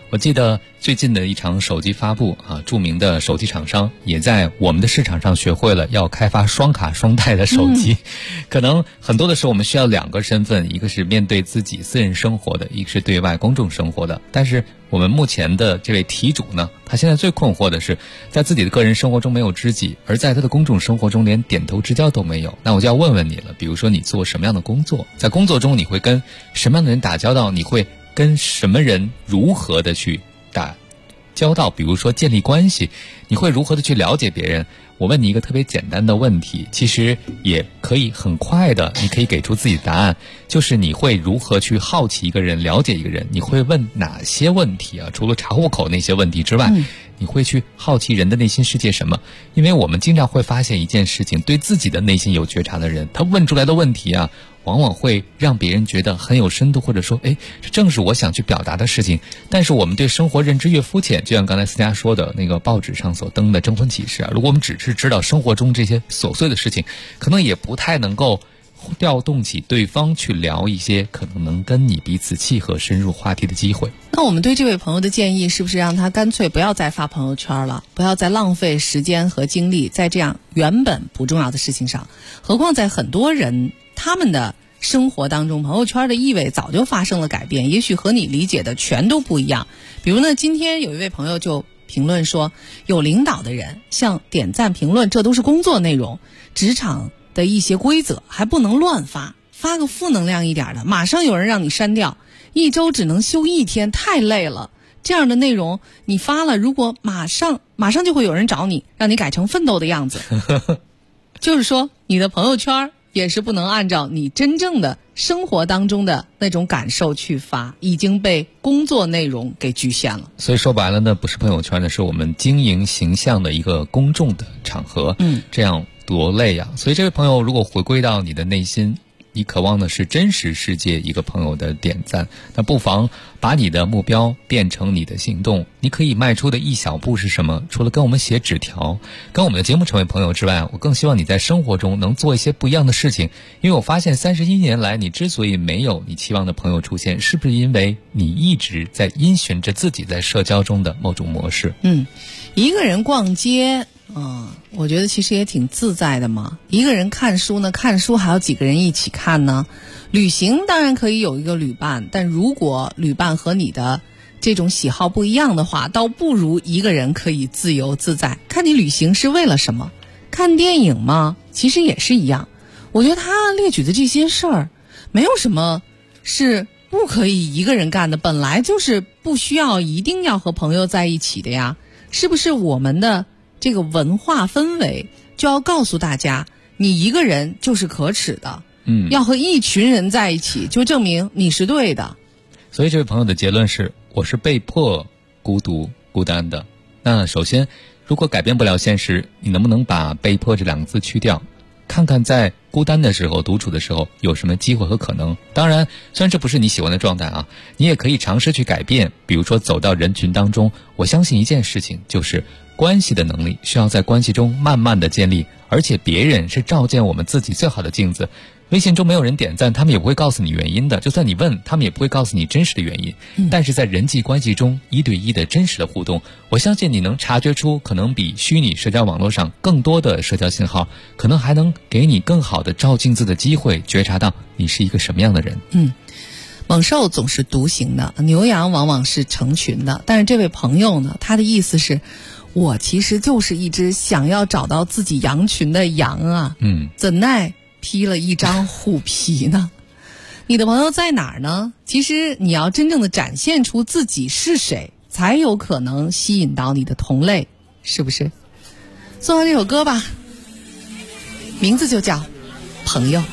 我记得最近的一场手机发布啊，著名的手机厂商也在我们的市场上学会了要开发双卡双待的手机。可能很多的时候我们需要两个身份，一个是面对自己私人生活的，一个是对外公众生活的。但是我们目前的这位题主呢，他现在最困惑的是在自己的个人生活中没有知己，而在他的公众生活中连点头之交都没有。那我就要问问你了，比如说你做什么样的工作，在工作中你会跟什么样的人打交道，你会跟什么人如何的去打交道，比如说建立关系，你会如何的去了解别人。我问你一个特别简单的问题，其实也可以很快的你可以给出自己的答案，就是你会如何去好奇一个人，了解一个人，你会问哪些问题啊？除了查户口那些问题之外，你会去好奇人的内心世界什么？因为我们经常会发现一件事情，对自己的内心有觉察的人，他问出来的问题啊，往往会让别人觉得很有深度，或者说这正是我想去表达的事情。但是我们对生活认知越肤浅，就像刚才思佳说的那个报纸上所登的征婚启事啊，如果我们只是知道生活中这些琐碎的事情，可能也不太能够调动起对方去聊一些可能能跟你彼此契合深入话题的机会。 那我们对这位朋友的建议是不是让他干脆不要再发朋友圈了，不要再浪费时间和精力在这样原本不重要的事情上？何况在很多人他们的生活当中，朋友圈的意味早就发生了改变，也许和你理解的全都不一样。比如呢，今天有一位朋友就评论说，有领导的人像点赞评论，这都是工作内容，职场的一些规则还不能乱发，发个负能量一点的，马上有人让你删掉，一周只能休一天，太累了。这样的内容你发了，如果马上就会有人找你，让你改成奋斗的样子。就是说你的朋友圈也是不能按照你真正的生活当中的那种感受去发，已经被工作内容给局限了。 所以说白了呢，不是朋友圈呢，是我们经营形象的一个公众的场合。这样多累啊！所以这位朋友，如果回归到你的内心，你渴望的是真实世界一个朋友的点赞，那不妨把你的目标变成你的行动。你可以迈出的一小步是什么？除了跟我们写纸条，跟我们的节目成为朋友之外，我更希望你在生活中能做一些不一样的事情。因为我发现31年来，你之所以没有你期望的朋友出现，是不是因为你一直在因循着自己在社交中的某种模式？ 一个人逛街我觉得其实也挺自在的嘛。一个人看书呢，看书还有几个人一起看呢？旅行当然可以有一个旅伴，但如果旅伴和你的这种喜好不一样的话，倒不如一个人可以自由自在。看你旅行是为了什么？看电影吗？其实也是一样。我觉得他列举的这些事儿，没有什么是不可以一个人干的，本来就是不需要一定要和朋友在一起的呀。是不是我们的这个文化氛围就要告诉大家，你一个人就是可耻的，要和一群人在一起就证明你是对的。 所以这位朋友的结论是，我是被迫孤独孤单的。那首先，如果改变不了现实，你能不能把被迫这两个字去掉，看看在孤单的时候，独处的时候有什么机会和可能。当然虽然这不是你喜欢的状态啊，你也可以尝试去改变，比如说走到人群当中。我相信一件事情，就是关系的能力需要在关系中慢慢的建立，而且别人是照见我们自己最好的镜子。微信中没有人点赞，他们也不会告诉你原因的，就算你问，他们也不会告诉你真实的原因。但是在人际关系中，1对1的真实的互动，我相信你能察觉出可能比虚拟社交网络上更多的社交信号，可能还能给你更好的照镜子的机会，觉察到你是一个什么样的人。 猛兽总是独行的，牛羊往往是成群的。但是这位朋友呢，他的意思是，我其实就是一只想要找到自己羊群的羊啊，怎奈披了一张虎皮呢？你的朋友在哪儿呢？其实你要真正的展现出自己是谁，才有可能吸引到你的同类，是不是？送上这首歌吧，名字就叫《朋友》。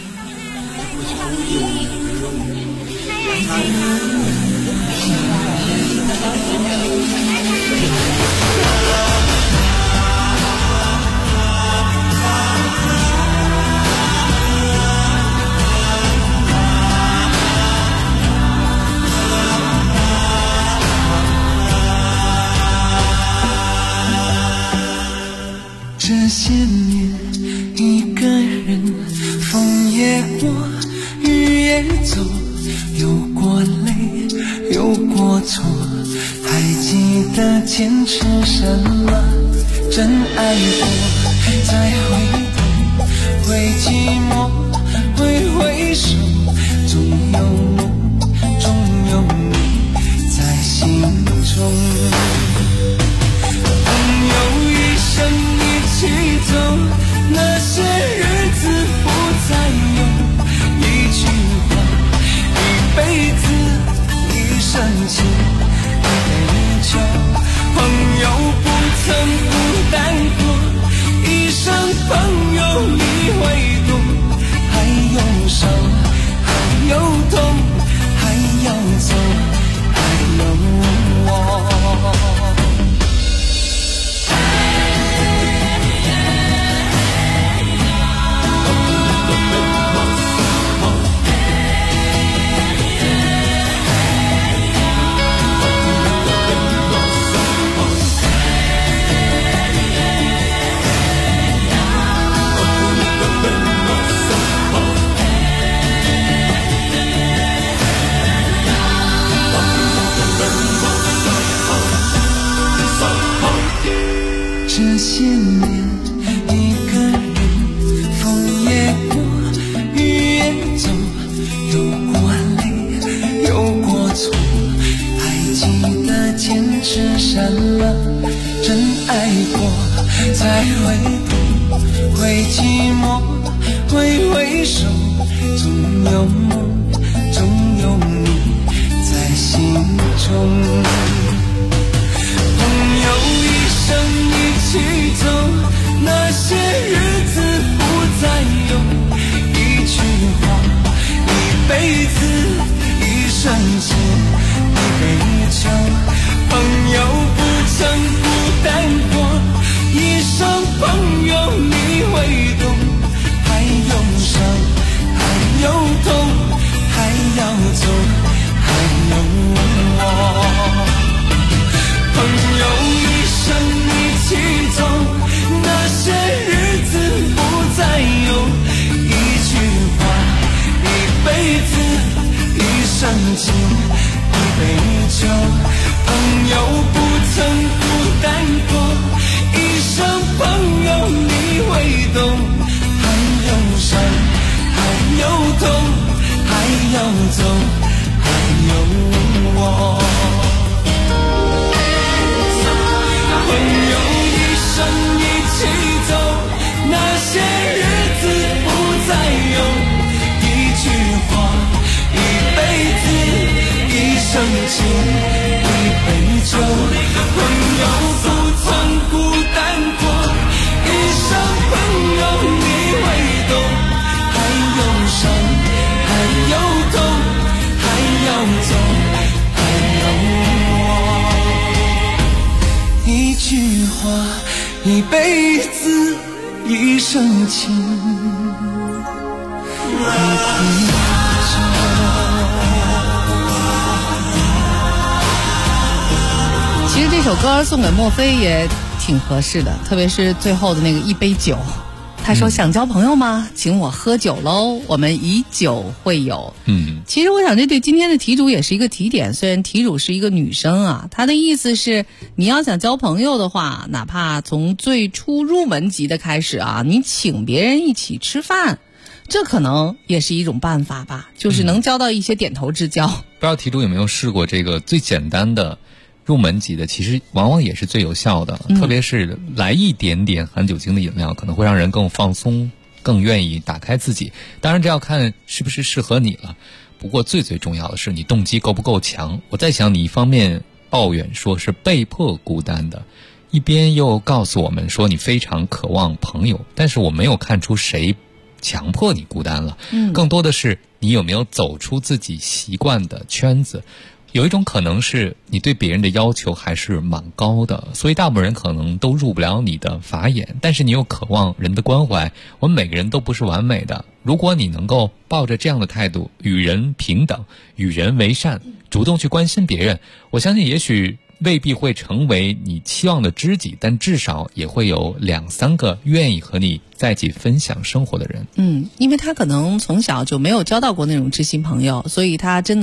这些年一个人，风也过，雨也走，有过泪，有过错， 还记得坚持什么？真爱过，再回头，会寂寞，会回首，总有我，总有你在心中。朋友一生一起走，那些日子不再有，一句话，一辈子，一生情，一杯酒。朋友不曾孤单过，一生朋友你会懂，还有伤，还有痛，还要走，还有我。这些年一个人，风也过，雨也走，有过泪，有过错，还记得坚持什么？真爱过，再回头，会寂寞，会回首，总有梦，总有你在心中。朋友一生一起走，那些日子不再有，一句话，一辈子，一生情，一杯酒。朋友不曾孤单过，一生朋友你会懂，还有伤，还有痛，还要走，还有我。朋友一生一起走，那些日子不再有，一句话，一辈子，一生情，一杯酒。朋友不曾孤单过，一生朋友你会懂，还有伤，还有痛，还要走，还有我。朋友一生一起走，那些日子不再有，一句话，一辈子，一生情，一杯酒。朋友不曾孤单过，一生朋友你会懂，还有伤，还有痛，还要走，还有我。一句话，一辈子，一生情，一杯酒。 其实这首歌送给莫非也挺合适的，特别是最后的那个一杯酒。他说想交朋友吗？请我喝酒喽，我们以酒会友。其实我想这对今天的题主也是一个提点，虽然题主是一个女生啊，她的意思是你要想交朋友的话，哪怕从最初入门级的开始啊，你请别人一起吃饭，这可能也是一种办法吧，就是能交到一些点头之交。 不知道题主有没有试过这个最简单的入门级的，其实往往也是最有效的，特别是来一点点含酒精的饮料，可能会让人更放松，更愿意打开自己。当然这要看是不是适合你了，不过最重要的是你动机够不够强。我在想，你一方面抱怨说是被迫孤单的，一边又告诉我们说你非常渴望朋友，但是我没有看出谁强迫你孤单了，更多的是你有没有走出自己习惯的圈子。有一种可能是你对别人的要求还是蛮高的，所以大部分人可能都入不了你的法眼，但是你又渴望人的关怀。我们每个人都不是完美的，如果你能够抱着这样的态度，与人平等，与人为善，主动去关心别人，我相信也许未必会成为你期望的知己，但至少也会有2-3个愿意和你在一起分享生活的人。 因为他可能从小就没有交到过那种知心朋友，所以他真的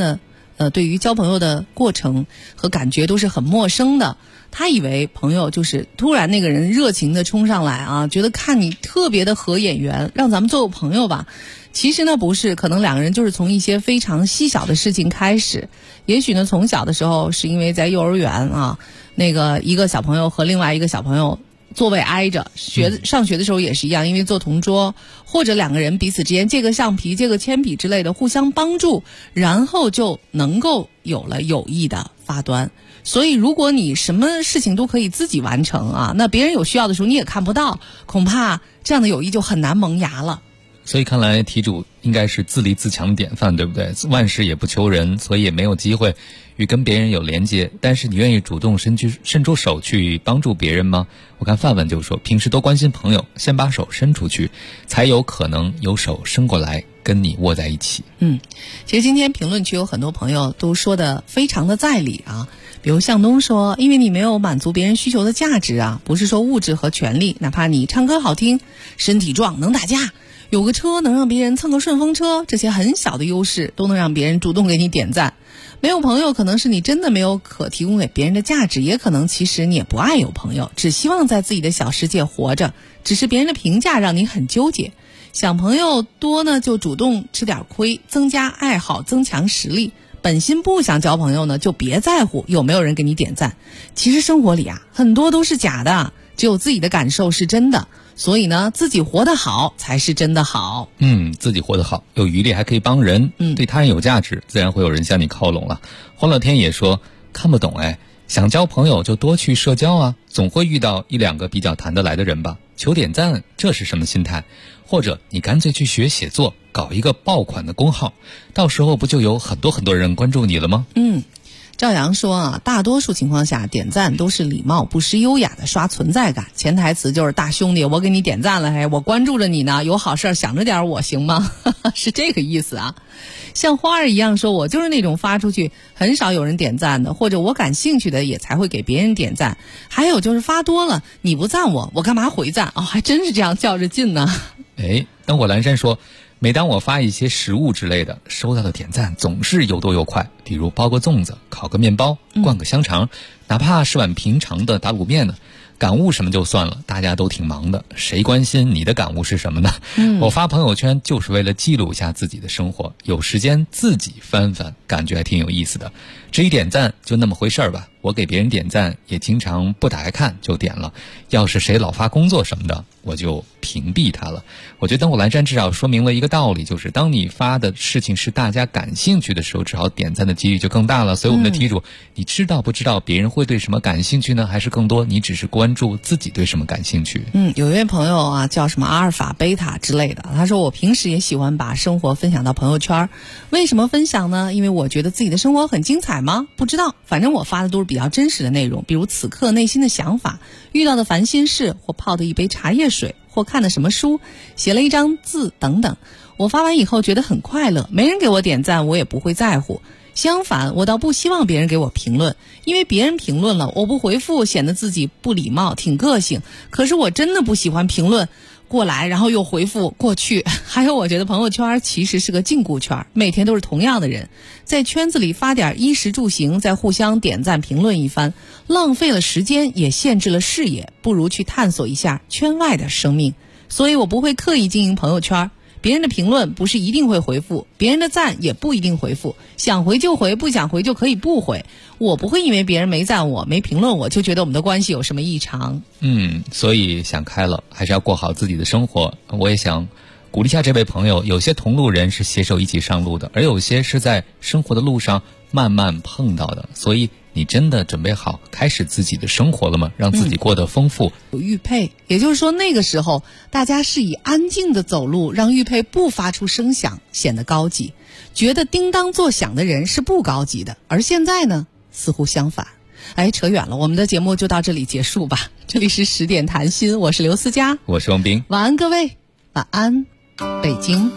对于交朋友的过程和感觉都是很陌生的。他以为朋友就是突然那个人热情的冲上来啊，觉得看你特别的合眼缘，让咱们做个朋友吧。其实呢不是，可能两个人就是从一些非常细小的事情开始。也许呢从小的时候是因为在幼儿园啊，那个一个小朋友和另外一个小朋友座位挨着，上学的时候也是一样，因为做同桌，或者两个人彼此之间借个橡皮借个铅笔之类的互相帮助，然后就能够有了友谊的发端。所以如果你什么事情都可以自己完成啊，那别人有需要的时候你也看不到，恐怕这样的友谊就很难萌芽了。 所以看来题主应该是自立自强的典范，对不对？万事也不求人，所以也没有机会与跟别人有连接，但是你愿意主动伸出手去帮助别人吗？我看范文就说，平时多关心朋友，先把手伸出去，才有可能有手伸过来跟你握在一起。 其实今天评论区有很多朋友都说的非常的在理啊，比如向东说，因为你没有满足别人需求的价值啊，不是说物质和权利，哪怕你唱歌好听，身体壮，能打架，有个车能让别人蹭个顺风车，这些很小的优势都能让别人主动给你点赞。没有朋友可能是你真的没有可提供给别人的价值，也可能其实你也不爱有朋友，只希望在自己的小世界活着，只是别人的评价让你很纠结。想朋友多呢就主动吃点亏，增加爱好，增强实力。本心不想交朋友呢就别在乎有没有人给你点赞。其实生活里啊很多都是假的，只有自己的感受是真的，所以呢自己活得好才是真的好。 自己活得好，有余力还可以帮人，对他人有价值，自然会有人向你靠拢了。欢乐天也说看不懂想交朋友就多去社交啊，总会遇到一两个比较谈得来的人吧。求点赞这是什么心态？或者你干脆去学写作，搞一个爆款的公号，到时候不就有很多人关注你了吗？ 赵阳说啊，大多数情况下点赞都是礼貌不失优雅的刷存在感，潜台词就是大兄弟我给你点赞了，我关注着你呢，有好事想着点我行吗？是这个意思啊。像花儿一样说，我就是那种发出去很少有人点赞的，或者我感兴趣的也才会给别人点赞。还有就是发多了你不赞我干嘛回赞？还真是这样较着劲呢。 灯火阑珊说，每当我发一些食物之类的，收到的点赞总是又多又快，比如包个粽子，烤个面包，灌个香肠，哪怕是碗平常的打卤面呢，感悟什么就算了，大家都挺忙的，谁关心你的感悟是什么呢？我发朋友圈就是为了记录一下自己的生活，有时间自己翻翻，感觉还挺有意思的。至于点赞就那么回事吧，我给别人点赞也经常不打开看就点了，要是谁老发工作什么的，我就屏蔽他了。我觉得灯火阑珊至少说明了一个道理，就是当你发的事情是大家感兴趣的时候，至少点赞的几率就更大了。所以我们的题主，你知道不知道别人会对什么感兴趣呢？还是更多你只是关注自己对什么感兴趣？ 有一位朋友啊，叫什么阿尔法贝塔之类的，他说我平时也喜欢把生活分享到朋友圈。为什么分享呢？因为我觉得自己的生活很精彩吗？不知道，反正我发的都是比较真实的内容，比如此刻内心的想法，遇到的烦心事，或泡的一杯茶叶水，或看的什么书，写了一张字等等。我发完以后觉得很快乐，没人给我点赞我也不会在乎，相反我倒不希望别人给我评论，因为别人评论了我不回复显得自己不礼貌挺个性，可是我真的不喜欢评论过来然后又回复过去。还有我觉得朋友圈其实是个禁锢圈，每天都是同样的人，在圈子里发点衣食住行，再互相点赞评论一番，浪费了时间也限制了视野，不如去探索一下圈外的生命。所以我不会刻意经营朋友圈，别人的评论不是一定会回复，别人的赞也不一定回复，想回就回，不想回就可以不回。我不会因为别人没赞我没评论我就觉得我们的关系有什么异常。 所以想开了，还是要过好自己的生活。我也想鼓励一下这位朋友，有些同路人是携手一起上路的，而有些是在生活的路上慢慢碰到的，所以你真的准备好开始自己的生活了吗？让自己过得丰富。 有玉佩，也就是说那个时候大家是以安静的走路，让玉佩不发出声响显得高级，觉得叮当作响的人是不高级的。而现在呢，似乎相反。扯远了，我们的节目就到这里结束吧。这里是10点谈心，我是刘思佳， 我是王斌。 晚安各位，晚安北京。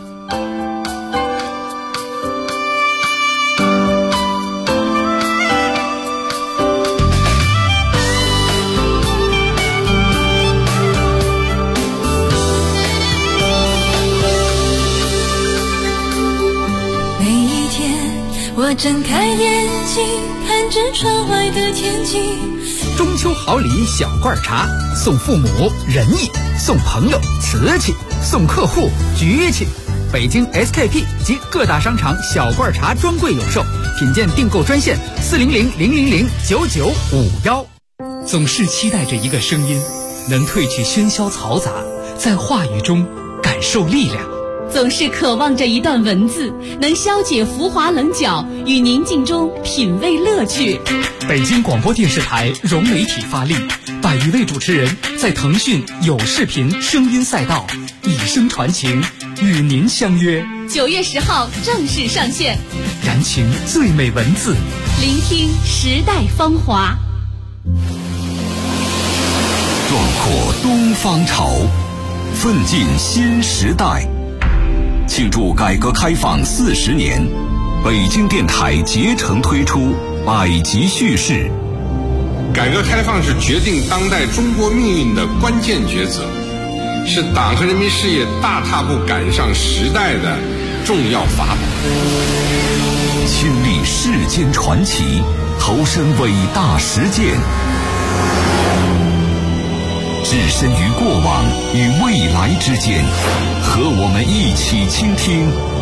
每一天我睁开眼睛，看着窗外的天气。 中秋好礼小罐茶，送父母仁义，送朋友瓷器，送客户局气。北京 SKP 及各大商场小罐茶专柜有售，品鉴订购专线400-000-9951。 总是期待着一个声音，能褪去喧嚣嘈杂，在话语中感受力量。 总是渴望着一段文字，能消解浮华棱角，与宁静中品味乐趣。 北京广播电视台融媒体发力，100余位主持人在腾讯有视频声音赛道以声传情，与您相约。 9月10号正式上线， 燃情最美文字， 聆听时代芳华。 壮阔东方潮，奋进新时代。庆祝改革开放40年，北京电台竭诚推出100集叙事。 改革开放是决定当代中国命运的关键抉择，是党和人民事业大踏步赶上时代的重要法宝。 亲历世间传奇，投身伟大实践，置身于过往与未来之间，和我们一起倾听